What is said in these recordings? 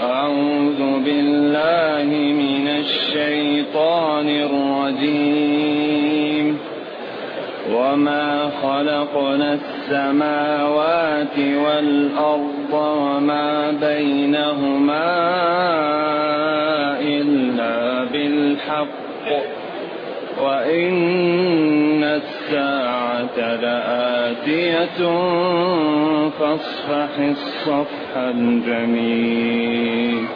أعوذ بالله من الشيطان الرجيم. وما خلقنا السماوات والأرض وما بينهما إلا بالحق وإن الساعة لآتية فاصفح الصفح الجميل.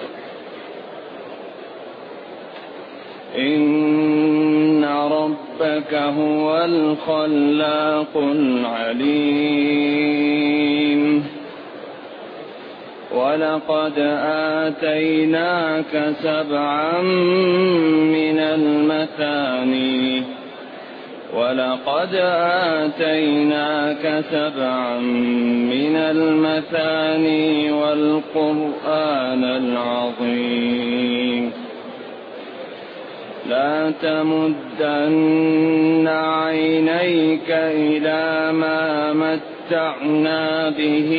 إن ربك هو الخلاق العليم. ولقد آتيناك 7 من المثاني والقرآن العظيم. لا تمدن عينيك إلى ما متعنا به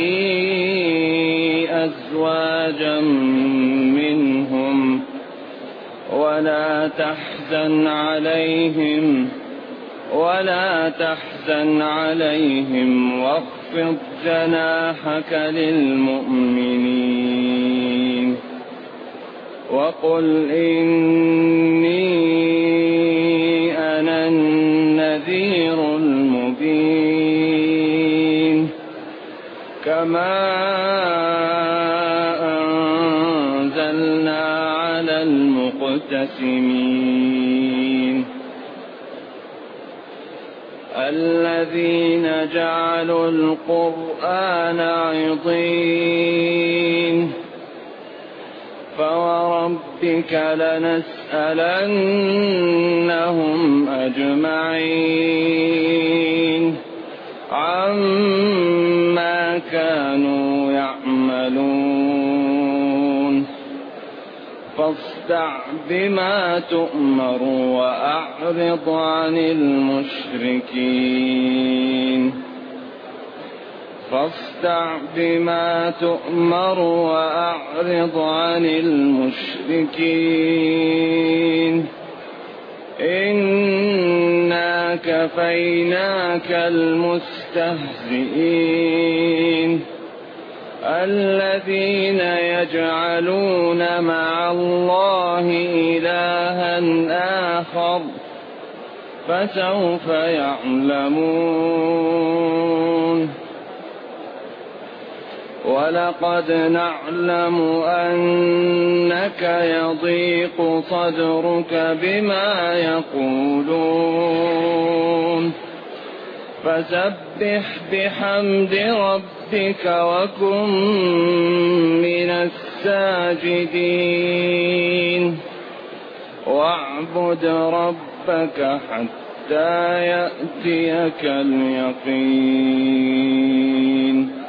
أزواجا منهم ولا تحزن عليهم واخفض جناحك للمؤمنين وقل إني أنا النذير المبين. كما أنزلنا على المقتسمين الذين جعلوا القرآن عضين. فوربك لنسألنهم أجمعين عما كانوا يعملون. فاصدع بما تؤمر وأعرض عن المشركين. إنا كفيناك المستهزئين الذين يجعلون مع الله إلها آخر فسوف يعلمون. ولقد نعلم أنك يضيق صدرك بما يقولون فسبح بحمد ربك وكن من الساجدين واعبد ربك حتى يأتيك اليقين.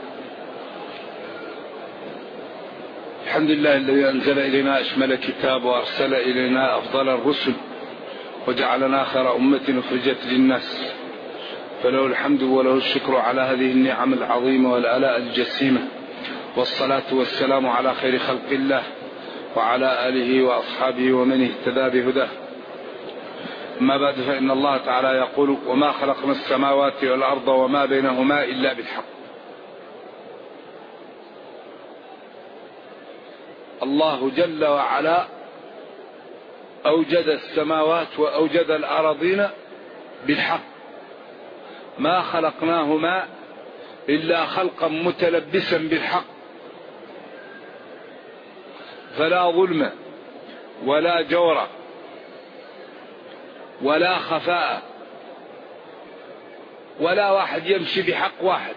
الحمد لله الذي أنزل إلينا أشمل كتاب وأرسل إلينا أفضل الرسل وجعلنا خير أمة أخرجت للناس، فله الحمد وله الشكر على هذه النعم العظيمة والآلاء الجسيمة، والصلاة والسلام على خير خلق الله وعلى آله وأصحابه ومن اهتدى بهداه. أما بعد، فإن الله تعالى يقول: وما خلقنا السماوات والأرض وما بينهما إلا بالحق. الله جل وعلا أوجد السماوات وأوجد الأراضين بالحق، ما خلقناهما إلا خلقا متلبسا بالحق، فلا ظلم ولا جور ولا خفاء ولا واحد يمشي بحق واحد،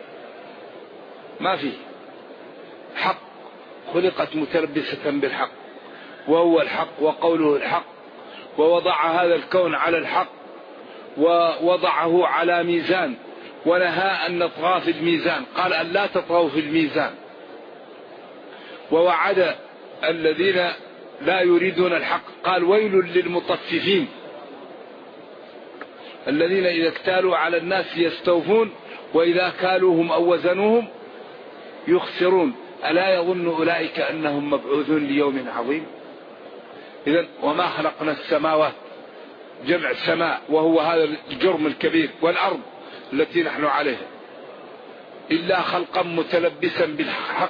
ما فيه. حق خلقت متلبسة بالحق، وهو الحق وقوله الحق، ووضع هذا الكون على الحق ووضعه على ميزان، ونهى أن نطغى في الميزان، قال أن لا تطغوا في الميزان، ووعد الذين لا يريدون الحق قال: ويل للمطففين الذين إذا اكتالوا على الناس يستوفون وإذا كالوهم أو وزنوهم يخسرون ألا يظن أولئك أنهم مبعوثون ليوم عظيم؟ إذن وما خلقنا السماوات جمع سماء وهو هذا الجرم الكبير والأرض التي نحن عليها إلا خلقا متلبسا بالحق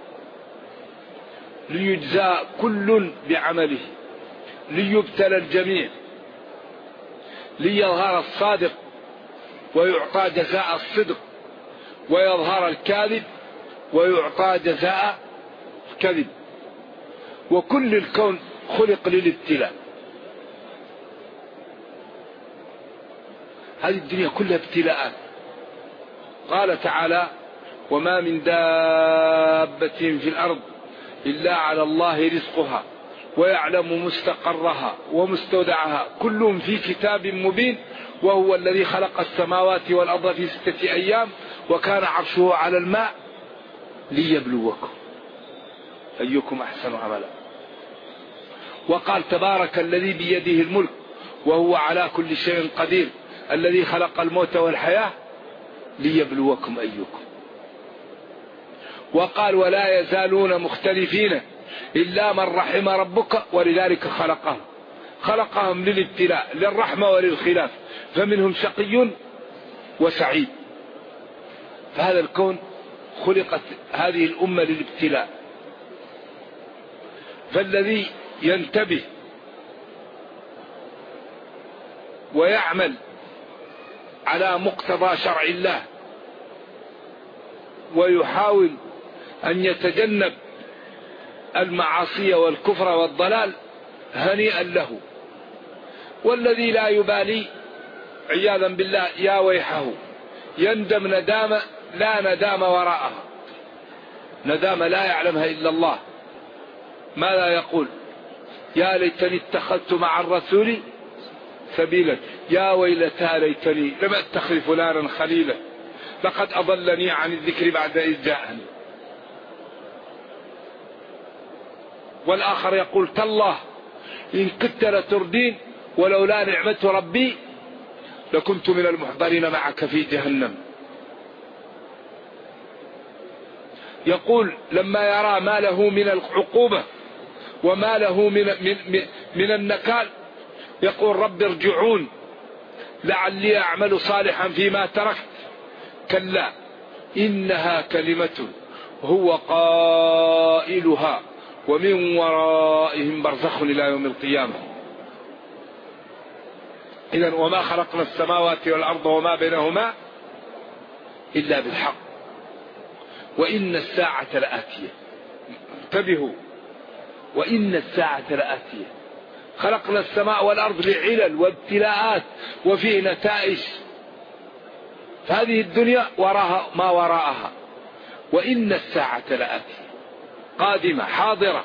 ليجزى كل بعمله ليبتلى الجميع ليظهر الصادق ويعطى جزاء الصدق ويظهر الكاذب ويعطى جزاء الكذب. وكل الكون خلق للابتلاء. هذه الدنيا كلها ابتلاءات. قال تعالى وما من دابة في الأرض إلا على الله رزقها ويعلم مستقرها ومستودعها كلهم في كتاب مبين وهو الذي خلق السماوات والأرض في 6 أيام وكان عرشه على الماء ليبلوكم أيكم أحسن عملا. وقال تبارك الذي بيده الملك وهو على كل شيء قدير الذي خلق الموت والحياة ليبلوكم أيكم. وقال ولا يزالون مختلفين إلا من رحم ربك ولذلك خلقهم للابتلاء للرحمة وللخلاف فمنهم شقي وسعيد. فهذا الكون خلقت هذه الأمة للابتلاء. فالذي ينتبه ويعمل على مقتضى شرع الله ويحاول أن يتجنب المعاصي والكفر والضلال هنيئا له. والذي لا يبالي عياذا بالله يا ويحه يندم ندامة لا ندام وراءها، ندامة لا يعلمها إلا الله. ماذا يقول؟ يا ليتني اتخذت مع الرسول سبيلا يا ويلتى ليتني لم أتخذ فلانا خليلا لقد أضلني عن الذكر بعد إذ جاءني. والآخر يقول تالله إن كدت لتردين ولولا نعمة ربي لكنت من المحضرين معك في جهنم. يقول لما يرى ما له من العقوبة وما له من النكال يقول رب ارجعون لعلي أعمل صالحا فيما تركت كلا إنها كلمة هو قائلها ومن ورائهم برزخ إلى يوم القيامة. إذن وما خلقنا السماوات والأرض وما بينهما إلا بالحق وإن الساعة لآتية. انتبهوا وإن الساعة لآتية. خلقنا السماء والأرض لعلل وابتلاءات وفيه نتائج. فهذه الدنيا وراها ما وراءها. وإن الساعة لآتية قادمة حاضرة.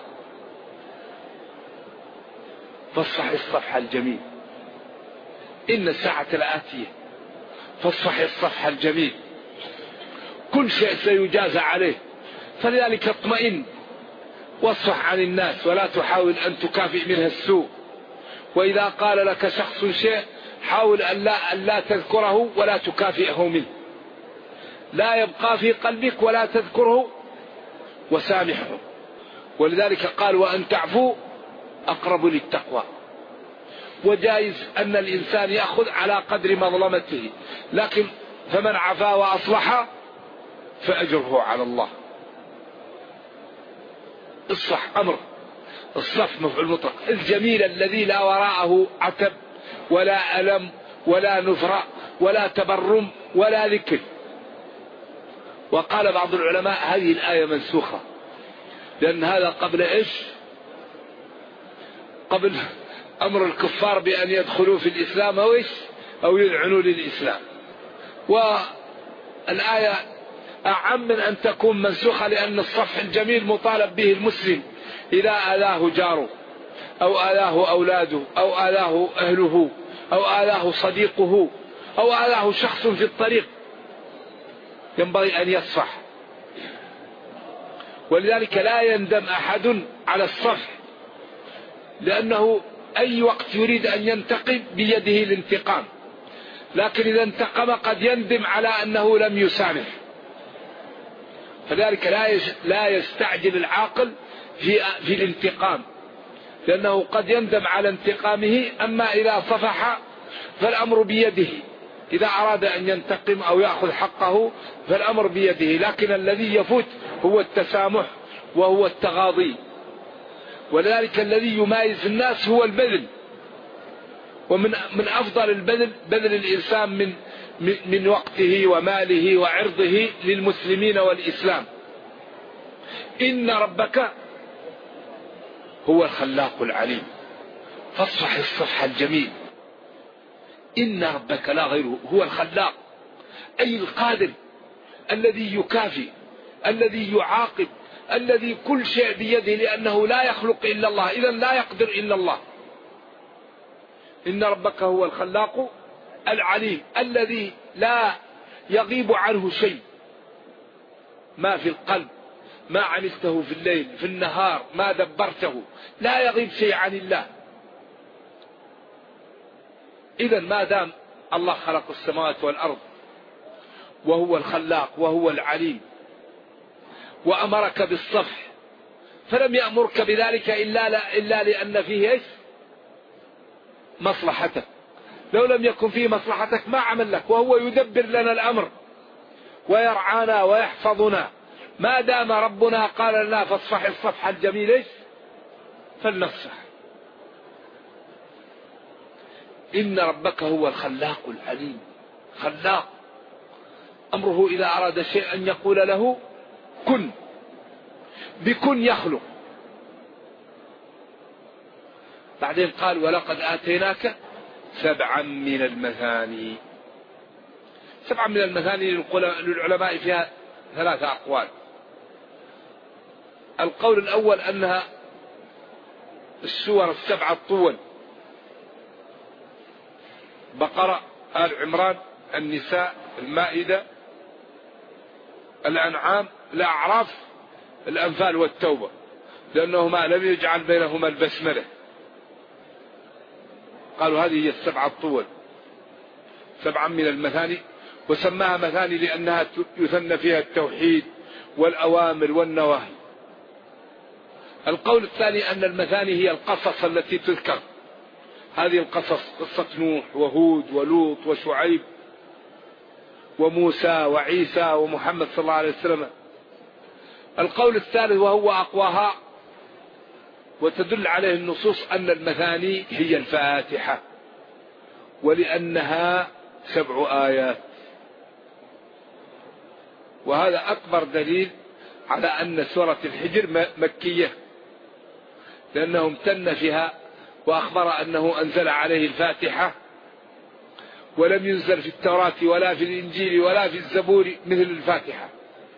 فاصفح الصفح الجميل. إن الساعة لآتية فاصفح الصفح الجميل. كل شيء سيجازى عليه فلذلك اطمئن واصفح عن الناس ولا تحاول أن تكافئ منها السوء. وإذا قال لك شخص شيء حاول أن لا تذكره ولا تكافئه منه. لا يبقى في قلبك ولا تذكره وسامحه. ولذلك قال وأن تعفوا أقرب للتقوى. وجائز أن الإنسان يأخذ على قدر مظلمته لكن فمن عفا وأصلح فأجره على الله. الصح أمر الصف مفعول مطلق. الجميل الذي لا وراءه عتب ولا ألم ولا نفرة ولا تبرم ولا ذكر. وقال بعض العلماء هذه الآية منسوخة لأن هذا قبل إيش؟ قبل أمر الكفار بأن يدخلوا في الإسلام أو يذعنوا للإسلام. والآية أعم من أن تكون منسوخة لأن الصفح الجميل مطالب به المسلم إذا آذاه جاره أو آذاه أولاده أو آذاه أهله أو آذاه صديقه أو آذاه شخص في الطريق ينبغي أن يصفح. ولذلك لا يندم أحد على الصفح لأنه أي وقت يريد أن ينتقم بيده الانتقام لكن إذا انتقم قد يندم على أنه لم يسامح. فذلك لا يستعجل العاقل في الانتقام، لأنه قد يندم على انتقامه. أما إذا صفح فالأمر بيده، إذا أراد أن ينتقم أو يأخذ حقه فالأمر بيده. لكن الذي يفوت هو التسامح وهو التغاضي. ولذلك الذي يمايز الناس هو البذل، ومن أفضل البذل بذل الإنسان من وقته وماله وعرضه للمسلمين والإسلام. إن ربك هو الخلاق العليم فاصفح الصفح الجميل. إن ربك لا غيره هو الخلاق، أي القادر الذي يكافئ، الذي يعاقب، الذي كل شيء بيده، لأنه لا يخلق إلا الله، إذا لا يقدر إلا الله. إن ربك هو الخلاق العليم الذي لا يغيب عنه شيء، ما في القلب، ما عملته في الليل في النهار، ما دبرته، لا يغيب شيء عن الله. إذا ما دام الله خلق السماوات والأرض وهو الخلاق وهو العليم وأمرك بالصفح، فلم يأمرك بذلك إلا لأن فيه إيش؟ مصلحتك. لو لم يكن فيه مصلحتك ما عمل لك، وهو يدبر لنا الأمر ويرعانا ويحفظنا. ما دام ربنا قال لنا فاصفح الصفح الجميل إيش؟ فلنصفح. إن ربك هو الخلاق العليم. خلاق أمره إذا أراد شيئا أن يقول له كن، بكن يخلق. بعدين قال ولقد آتيناك 7 من المثاني. 7 من المثاني للعلماء فيها 3 أقوال. القول الأول أنها السور 7 الطول: بقرة، آل عمران، النساء، المائدة، الأنعام، الأعراف، الأنفال والتوبة، لأنهما لم يجعل بينهما البسملة. قالوا هذه هي 7 الطول، 7 من المثاني. وسماها مثاني لأنها يثنى فيها التوحيد والأوامر والنواهي. القول الثاني أن المثاني هي القصص التي تذكر، هذه القصص قصة نوح وهود ولوط وشعيب وموسى وعيسى ومحمد صلى الله عليه وسلم. القول الثالث وهو أقواها وتدل عليه النصوص أن المثاني هي الفاتحة، ولأنها 7 آيات. وهذا أكبر دليل على أن سورة الحجر مكية، لأنه امتن فيها وأخبر أنه أنزل عليه الفاتحة، ولم ينزل في التوراة ولا في الإنجيل ولا في الزبور مثل الفاتحة.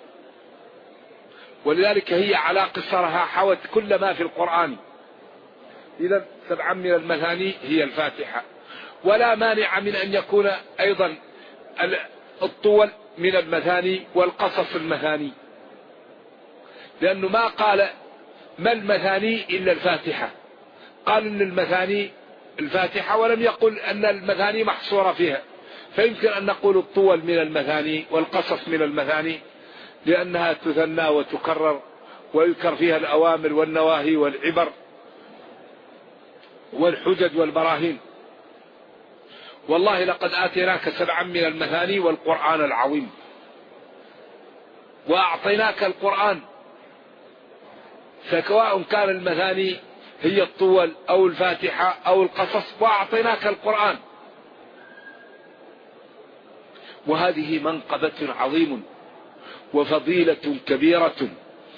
ولذلك هي على قصرها حوت كل ما في القرآن. إذا 7 من المثاني هي الفاتحة. ولا مانع من أن يكون أيضا الطول من المثاني والقصص المثاني، لأنه ما قال ما المثاني إلا الفاتحة، قال إن المثاني الفاتحة ولم يقل أن المثاني محصورة فيها. فيمكن أن نقول الطول من المثاني والقصص من المثاني، لأنها تثنى وتكرر ويذكر فيها الأوامر والنواهي والعبر والحجج والبراهين. والله لقد آتيناك 7 من المثاني والقرآن العظيم. وأعطيناك القرآن، فسواء كان المثاني هي الطول أو الفاتحة أو القصص، وأعطيناك القرآن. وهذه منقبة عظيم وفضيلة كبيرة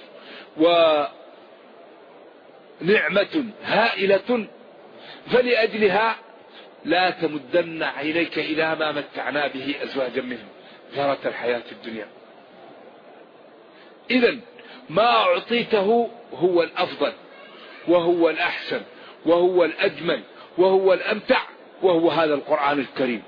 ونعمة هائلة، فلأجلها لا تمدن عينيك إلى ما متعنا به أزواجا منهم زهرة الحياة الدنيا. إذن ما أعطيته هو الأفضل وهو الأحسن وهو الأجمل وهو الأمتع، وهو هذا القرآن الكريم.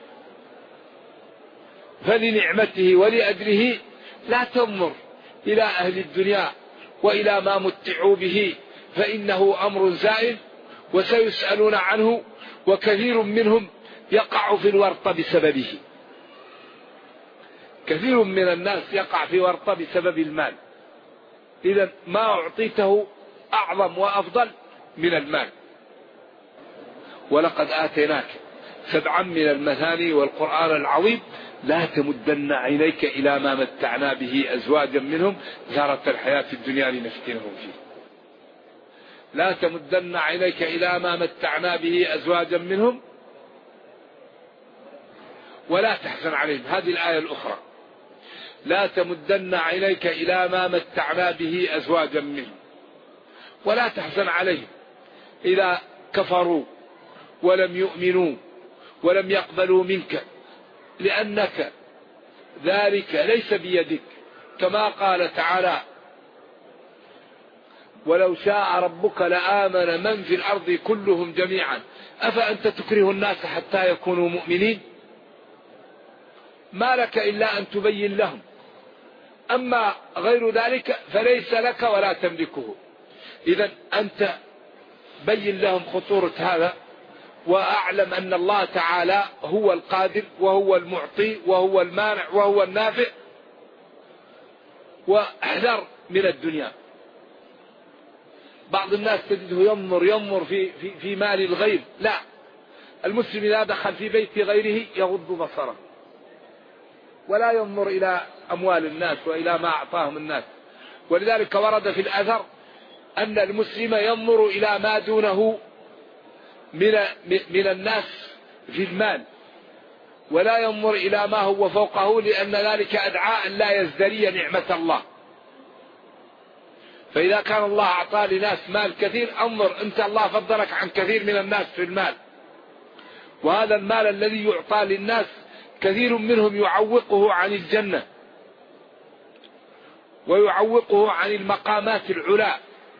فلنعمته ولأجله لا تنظر إلى أهل الدنيا وإلى ما متعوا به، فإنه أمر زائل وسيسألون عنه، وكثير منهم يقع في الورطة بسببه. كثير من الناس يقع في ورطة بسبب المال، إذا ما أعطيته أعظم وأفضل من المال. ولقد آتيناك 7 من المثاني والقرآن العظيم لا تمدن عينيك إلى ما متعنا به أزواجا منهم زهرة الحياة الدنيا لنفتنهم فيه. لا تمدن عينيك إلى ما متعنا به أزواجا منهم ولا تحزن عليهم. هذه الآية الأخرى لا تمدن عينيك إلى ما متعنا به أزواجا منهم ولا تحزن عليهم إذا كفروا ولم يؤمنوا ولم يقبلوا منك، لأنك ذلك ليس بيدك، كما قال تعالى ولو شاء ربك لآمن من في الأرض كلهم جميعا أفأنت تكره الناس حتى يكونوا مؤمنين. ما لك إلا أن تبين لهم، أما غير ذلك فليس لك ولا تملكه. إذن أنت بين لهم خطورة هذا، وأعلم أن الله تعالى هو القادر وهو المعطي وهو المانع وهو النافع، واحذر من الدنيا. بعض الناس تجده ينظر في مال الغير. لا، المسلم إذا دخل في بيت غيره يغض بصره ولا ينظر إلى أموال الناس وإلى ما أعطاهم الناس. ولذلك ورد في الأثر أن المسلم ينظر إلى ما دونه من الناس في المال، ولا ينظر إلى ما هو فوقه، لأن ذلك أدعى أن لا يزدري نعمة الله. فإذا كان الله أعطى لناس مال كثير انظر أنت الله فضلك عن كثير من الناس في المال، وهذا المال الذي يعطى للناس كثير منهم يعوقه عن الجنة ويعوقه عن المقامات العلى،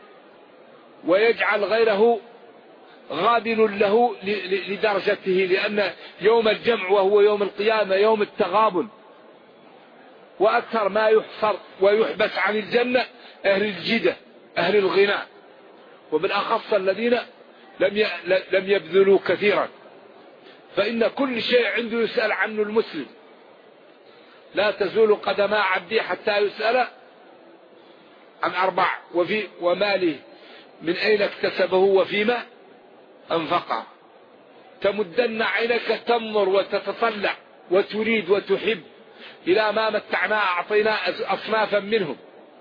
ويجعل غيره غابن له لدرجته، لأن يوم الجمع وهو يوم القيامة يوم التغابن، وأكثر ما يحصر ويحبس عن الجنة أهل الجدة أهل الغناء، وبالأخص الذين لم يبذلوا كثيرا. فإن كل شيء عنده يسأل عنه المسلم. لا تزول قدما عبدي حتى يسأل عن 4: وماله من أين اكتسبه وفيما أنفقه. تمدن عينك تنظر وتتطلع وتريد وتحب إلى ما متعنا أعطينا أصنافا منهم،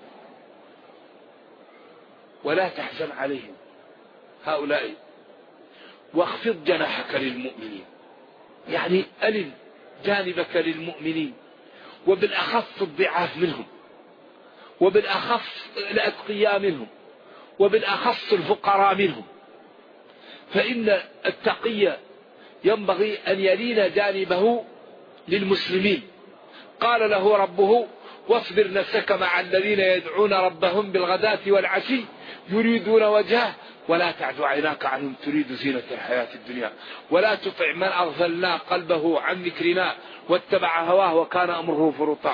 ولا تحزن عليهم هؤلاء، واخفض جناحك للمؤمنين، يعني ألن جانبك للمؤمنين، وبالأخص الضعاف منهم، وبالأخص الأتقياء منهم، وبالأخص الفقراء منهم. فإن التقي ينبغي أن يلين جانبه للمسلمين. قال له ربه واصبر نفسك مع الذين يدعون ربهم بالغداة والعشي يريدون وجهه ولا تعد عيناك عنهم تريد زينة الحياة الدنيا ولا تطع من أغفلنا قلبه عن ذكرنا واتبع هواه وكان أمره فرطا.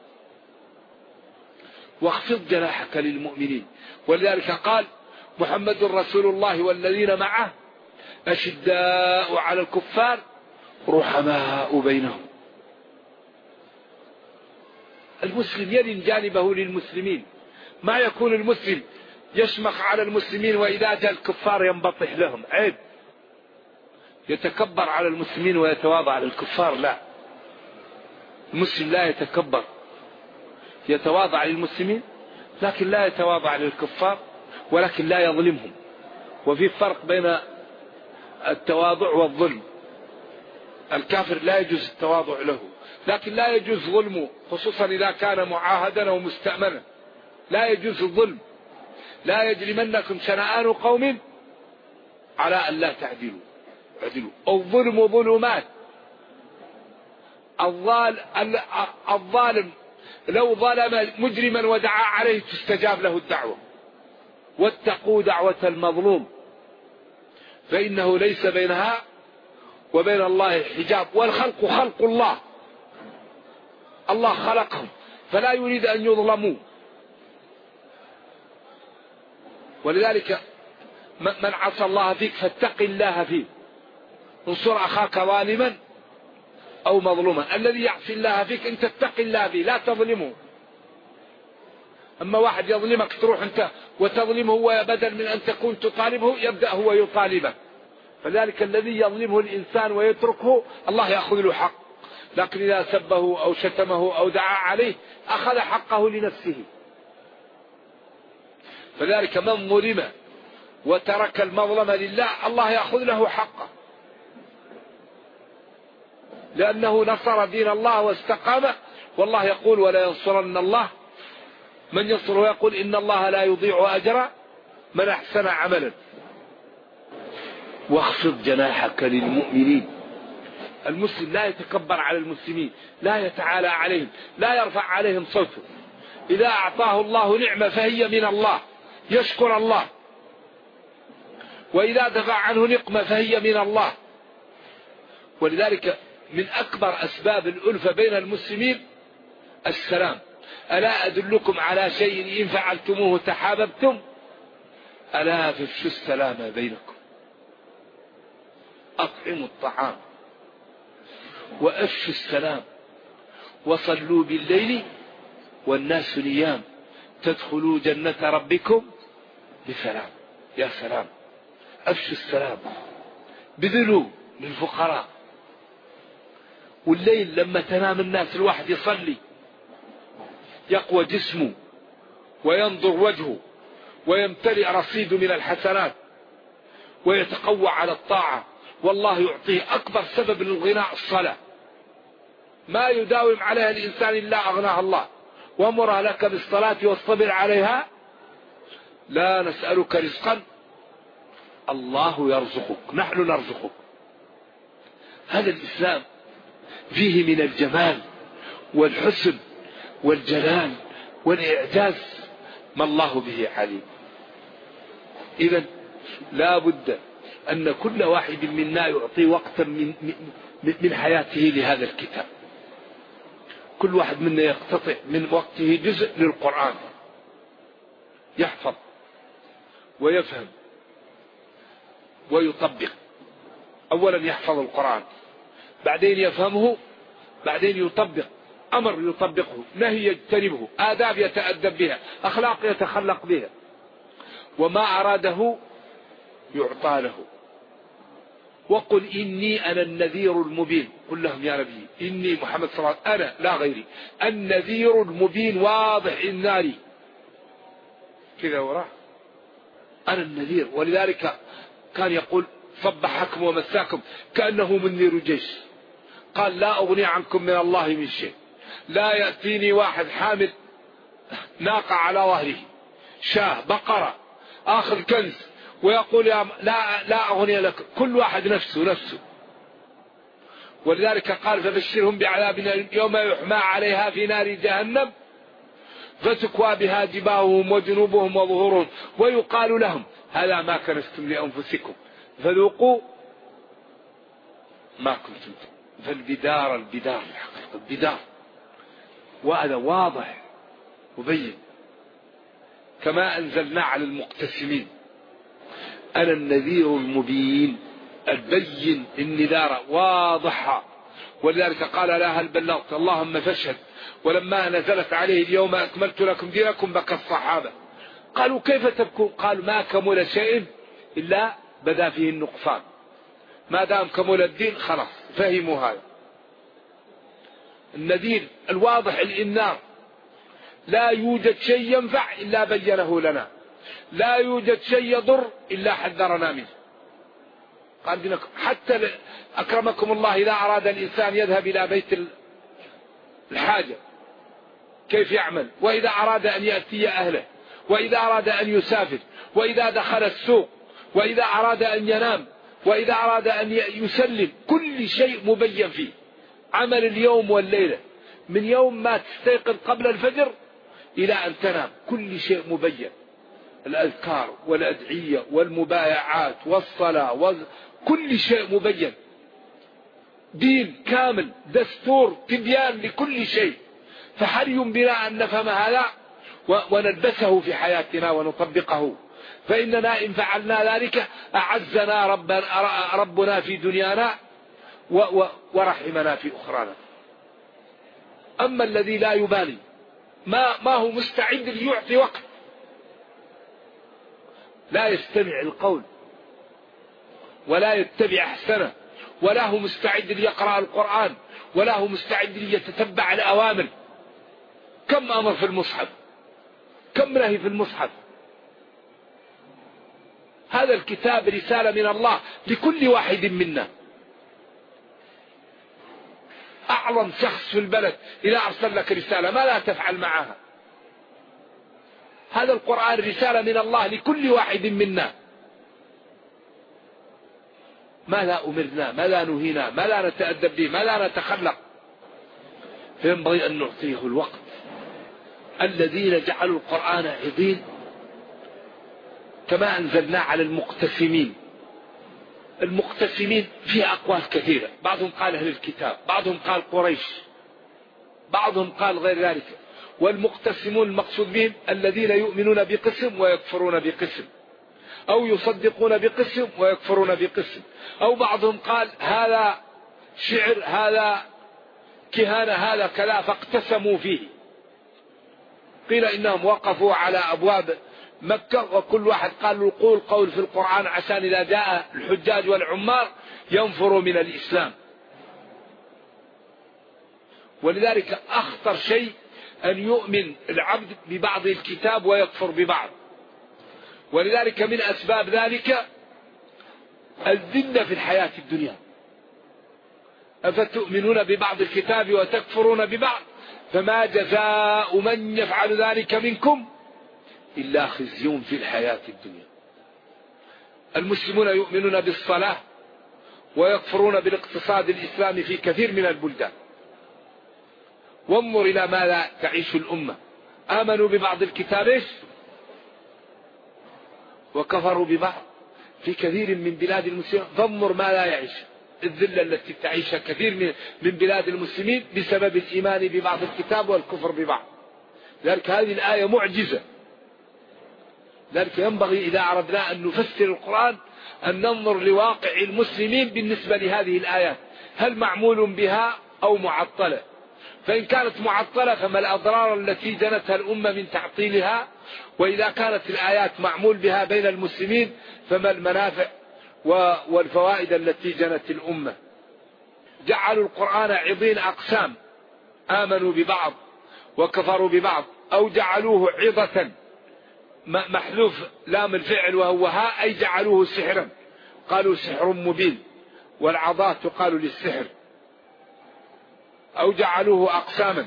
واخفض جناحك للمؤمنين. ولذلك قال محمد رسول الله والذين معه أشداء على الكفار رحماء بينهم. المسلم يلين جانبه للمسلمين، ما يكون المسلم يشمخ على المسلمين وإذا جاء الكفار ينبطح لهم، عيب. يتكبر على المسلمين ويتواضع على الكفار، لا، المسلم لا يتكبر، يتواضع للمسلمين لكن لا يتواضع للكفار، ولكن لا يظلمهم. وفي فرق بين التواضع والظلم. الكافر لا يجوز التواضع له، لكن لا يجوز ظلمه، خصوصا إذا كان معاهدا أو مستأمنا. لا يجوز الظلم. لا يجرمنكم شنآن قوم على أن لا تعدلوا اعدلوا. الظلم ظلمات. الظالم لو ظلم مجرما ودعا عليه تستجاب له الدعوة. واتقوا دعوة المظلوم فإنه ليس بينها وبين الله حجاب. والخلق خلق الله، الله خلقهم فلا يريد أن يظلموا. ولذلك من عصى الله فيك فاتق الله فيه. انصر أخاك ظالما أو مظلوما. الذي يعصي الله فيك أنت اتق الله فيه، لا تظلمه. أما واحد يظلمك تروح أنت وتظلمه، وبدل من أن تكون تطالبه يبدأ هو يطالبك. فذلك الذي يظلمه الإنسان ويتركه الله يأخذ له حق، لكن إذا سبه أو شتمه أو دعا عليه أخذ حقه لنفسه. فذلك من ظلم وترك المظلمة لله الله يأخذ له حقه، لأنه نصر دين الله واستقام. والله يقول ولا ينصرن الله من ينصر، ويقول إن الله لا يضيع أجر من أحسن عملا. واخفض جناحك للمؤمنين. المسلم لا يتكبر على المسلمين، لا يتعالى عليهم، لا يرفع عليهم صوته. إذا أعطاه الله نعمة فهي من الله يشكر الله، وإذا دفع عنه نقمة فهي من الله. ولذلك من أكبر أسباب الألفة بين المسلمين السلام. ألا أدلكم على شيء إن فعلتموه تحاببتم؟ ألا فافشوا السلام بينكم. أطعموا الطعام وأفشوا السلام وصلوا بالليل والناس نيام تدخلوا جنة ربكم بسلام. يا سلام، أفشوا السلام، بذلوا للفقراء. والليل لما تنام الناس الواحد يصلي يقوى جسمه وينظر وجهه ويمتلئ رصيد من الحسنات ويتقوى على الطاعة. والله يعطيه أكبر سبب للغناء الصلاة، ما يداوم عليها الإنسان إلا أغناه الله. وامر لك بالصلاة واصطبر عليها لا نسألك رزقا الله يرزقك، نحن نرزقك. هذا الإسلام فيه من الجمال والحسن والجلال والإعجاز ما الله به عليم. إذن لا بد أن كل واحد منا يعطي وقتا من حياته لهذا الكتاب. كل واحد منا يقتطع من وقته جزء للقرآن، يحفظ ويفهم ويطبق. أولا يحفظ القرآن، بعدين يفهمه، بعدين يطبق. أمر يطبقه، نهي يجتنبه، آداب يتأدب بها، أخلاق يتخلق بها. وما أراده يعطى له. وقل إني أنا النذير المبين. قل لهم يا نبي إني محمد صلى الله عليه وسلم، أنا لا غيري، النذير المبين، واضح الناري كذا وراه، أنا النذير. ولذلك كان يقول صبحكم ومساكم كأنه منذر جيش. قال لا أغني عنكم من الله من شيء. لا يأتيني واحد حامل ناقة على ظهره، شاه، بقرة، آخذ كنز ويقول لا أغني لك. كل واحد نفسه. ولذلك قال فبشرهم بعذاب يوم يحمى عليها في نار جهنم فتكوى بها جباههم وجنوبهم وظهورهم ويقال لهم هذا ما كنزتم لأنفسكم فذوقوا ما كنتم. فالبدار الحقيقة البدار، وهذا واضح مبين. كما أنزلنا على المقتسمين أنا النذير المبين، البين النذارة واضحة. ولذلك قال لا هل بلغت اللهم فاشهد. ولما نزلت عليه اليوم أكملت لكم دينكم بكى الصحابة قالوا كيف تبكوا؟ قالوا ما كمل شيء إلا بدا فيه النقصان. ما دام كمل الدين خلاص فهموا هذا. النذير الواضح الإنذار، لا يوجد شيء ينفع إلا بينه لنا، لا يوجد شيء يضر إلا حذرنا منه. قال حتى أكرمكم الله إذا أراد الإنسان يذهب إلى بيت الحاجة كيف يعمل، وإذا أراد أن يأتي أهله، وإذا أراد أن يسافر، وإذا دخل السوق، وإذا أراد أن ينام، وإذا أراد أن يسلم، كل شيء مبين فيه. عمل اليوم والليلة من يوم ما تستيقظ قبل الفجر إلى أن تنام كل شيء مبين. الأذكار والأدعية والمبايعات والصلاة كل شيء مبين. دين كامل، دستور، تبيان لكل شيء. فحري بنا أن نفهم هذا ونلبسه في حياتنا ونطبقه. فإننا إن فعلنا ذلك أعزنا ربنا في دنيانا ورحمنا في أخرانا. أما الذي لا يبالي ما هو مستعد ليعطي وقت، لا يستمع القول ولا يتبع أحسنه، ولا هو مستعد ليقرأ القرآن، ولا هو مستعد ليتتبع الأوامر. كم أمر في المصحف، كم نهي في المصحف. هذا الكتاب رسالة من الله لكل واحد منا. أعظم شخص في البلد إذا أرسل لك رسالة ما لا تفعل معها؟ هذا القرآن رسالة من الله لكل واحد منا. ما لا أمرنا، ما لا نهينا، ما لا نتأدب به، ما لا نتخلق. فينبغي أن نعطيه الوقت. الذين جعلوا القرآن عضين كما أنزلنا على المقتسمين. المقتسمين فيها أقوال كثيرة، بعضهم قال أهل الكتاب، بعضهم قال قريش، بعضهم قال غير ذلك. والمقتسمون المقصود بهم الذين يؤمنون بقسم ويكفرون بقسم، أو يصدقون بقسم ويكفرون بقسم، أو بعضهم قال هذا شعر، هذا كهانة، هذا كذا، فاقتسموا فيه. قيل إنهم وقفوا على أبواب مكة وكل واحد قال له قول في القرآن عشان إذا جاء الحجاج والعمار ينفروا من الإسلام. ولذلك أخطر شيء أن يؤمن العبد ببعض الكتاب ويكفر ببعض. ولذلك من أسباب ذلك الذلة في الحياة الدنيا. أفتؤمنون ببعض الكتاب وتكفرون ببعض فما جزاء من يفعل ذلك منكم إلا خزي في الحياة الدنيا. المسلمون يؤمنون بالصلاة ويكفرون بالاقتصاد الإسلامي في كثير من البلدان. وانظر إلى ما لا تعيش الأمة. آمنوا ببعض الكتاب وكفروا ببعض في كثير من بلاد المسلمين. فانظر ما لا يعيش، الذلة التي تعيشها كثير من بلاد المسلمين بسبب الإيمان ببعض الكتاب والكفر ببعض. لذلك هذه الآية معجزة. لذلك ينبغي إذا أردنا أن نفسر القرآن أن ننظر لواقع المسلمين بالنسبة لهذه الآيات، هل معمول بها أو معطلة؟ فإن كانت معطلة فما الأضرار التي جنتها الأمة من تعطيلها؟ وإذا كانت الآيات معمول بها بين المسلمين فما المنافع والفوائد التي جنت الأمة؟ جعلوا القرآن عضين أقسام، آمنوا ببعض وكفروا ببعض، أو جعلوه عضة محذوف لام الفعل وهو ها، أي جعلوه سحرا، قالوا سحر مبين، والعضاء تقال للسحر، أو جعلوه أقساما.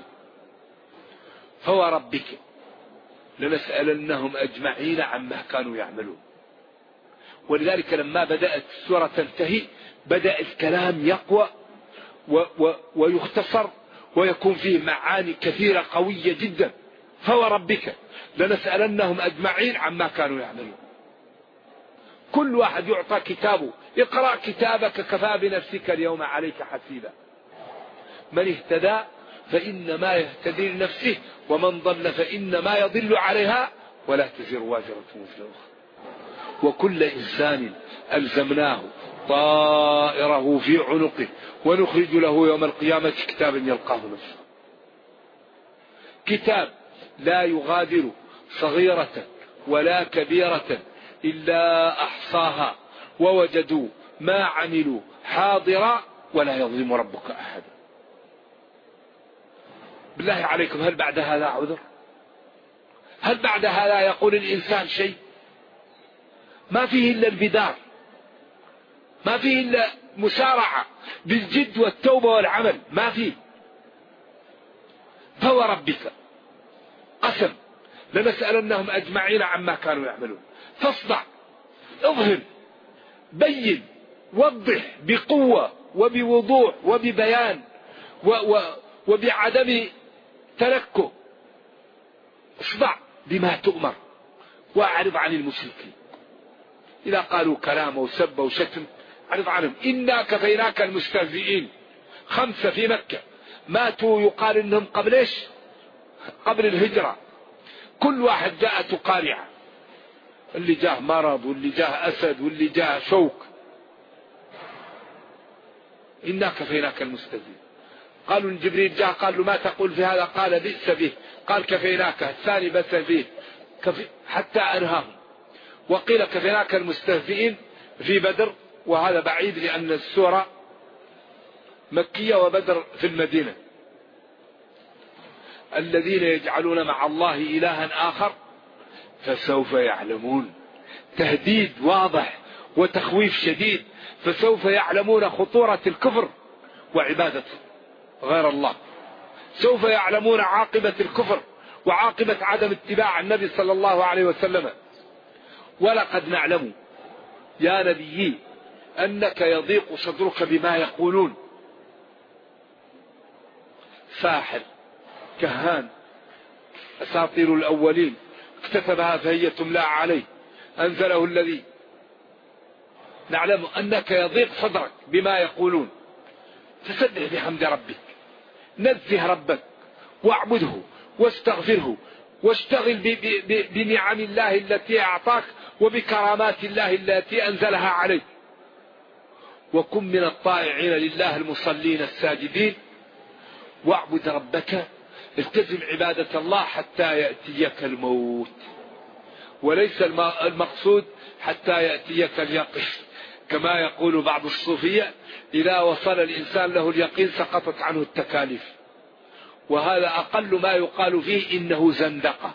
فوربك لنسألنهم أجمعين عما كانوا يعملون. ولذلك لما بدأت السورة تنتهي بدأ الكلام يقوى ويختصر ويكون فيه معاني كثيرة قوية جدا. فوربك لنسألنهم أجمعين عما كانوا يعملون. كل واحد يعطى كتابه، اقرأ كتابك كفى بنفسك اليوم عليك حسيبا. من اهتدى فإنما يهتدي لنفسه، ومن ضل فإنما يضل عليها، ولا تزر وازرة وزر أخرى. وكل إنسان ألزمناه طائره في عنقه ونخرج له يوم القيامة كتابا يلقاه نفسه. كتاب لا يغادر صغيرة ولا كبيرة إلا أحصاها ووجدوا ما عملوا حاضرا ولا يظلم ربك أحدا. بالله عليكم هل بعد هذا عذر؟ هل بعد هذا يقول الإنسان شيء؟ ما فيه إلا البدار، ما فيه إلا مسارعة بالجد والتوبة والعمل، ما فيه. فوربك قسم لنسألنهم أجمعين عما كانوا يعملون. فاصدع، اظهر، بين، وضح بقوة وبوضوح وببيان وبعدم تلكؤ. اصدع بما تؤمر واعرض عن المشركين. إذا قالوا كلام وسب وشتم اعرض عنهم. إنا كفيناك المستهزئين. 5 في مكة ماتوا يقال إنهم قبل إيش؟ قبل الهجرة. كل واحد جاءته قارعة، اللي جاه مرض واللي جاه أسد واللي جاه شوك. إنا كفيناك المستهزئين. قالوا إن جبريل جاء قال له ما تقول في هذا؟ قال بئس به. قال كفيناك. الثاني بئس به حتى أنهاهم. وقيل كفيناك المستهزئين في بدر، وهذا بعيد لأن السورة مكية وبدر في المدينة. الذين يجعلون مع الله إلها آخر فسوف يعلمون. تهديد واضح وتخويف شديد. فسوف يعلمون خطورة الكفر وعبادة غير الله. سوف يعلمون عاقبة الكفر وعاقبة عدم اتباع النبي صلى الله عليه وسلم. ولقد نعلم يا نبي أنك يضيق صدرك بما يقولون. ساحر، كهان، أساطير الأولين اكتتبها فهي تملى عليه، أنزله الذي. نعلم أنك يضيق صدرك بما يقولون. فسبح بحمد ربك، نزه ربك واعبده واستغفره واشتغل بنعم الله التي أعطاك وبكرامات الله التي أنزلها عليك. وكن من الطائعين لله المصلين الساجدين. واعبد ربك، التزم عبادة الله حتى يأتيك الموت. وليس المقصود حتى يأتيك اليقين كما يقول بعض الصوفية، إذا وصل الإنسان له اليقين سقطت عنه التكاليف. وهذا أقل ما يقال فيه إنه زندقة.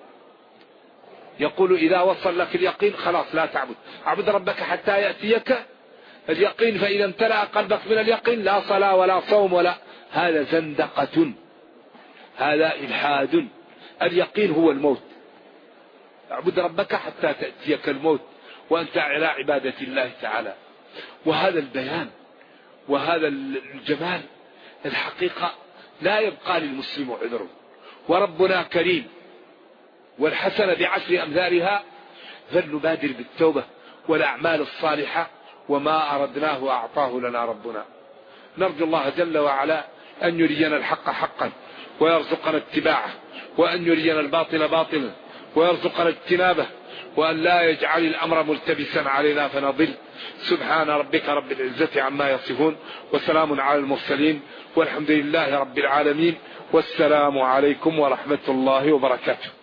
يقول إذا وصل لك اليقين خلاص لا تعبد. اعبد ربك حتى يأتيك اليقين، فإذا امتلأ قلبك من اليقين لا صلاة ولا صوم ولا. هذا زندقة، هذا إلحاد. اليقين هو الموت. اعبد ربك حتى تأتيك الموت وأنت على عبادة الله تعالى. وهذا البيان وهذا الجمال الحقيقة لا يبقى للمسلم عذره. وربنا كريم، والحسنة بعشر أمثالها، فلنبادر بالتوبة والأعمال الصالحة، وما أردناه أعطاه لنا ربنا. نرجو الله جل وعلا أن يرينا الحق حقا ويرزقنا اتباعه، وأن يرينا الباطل باطلا ويرزقنا اجتنابه، وأن لا يجعل الأمر ملتبسا علينا فنضل. سبحان ربك رب العزة عما يصفون، وسلام على المرسلين، والحمد لله رب العالمين، والسلام عليكم ورحمة الله وبركاته.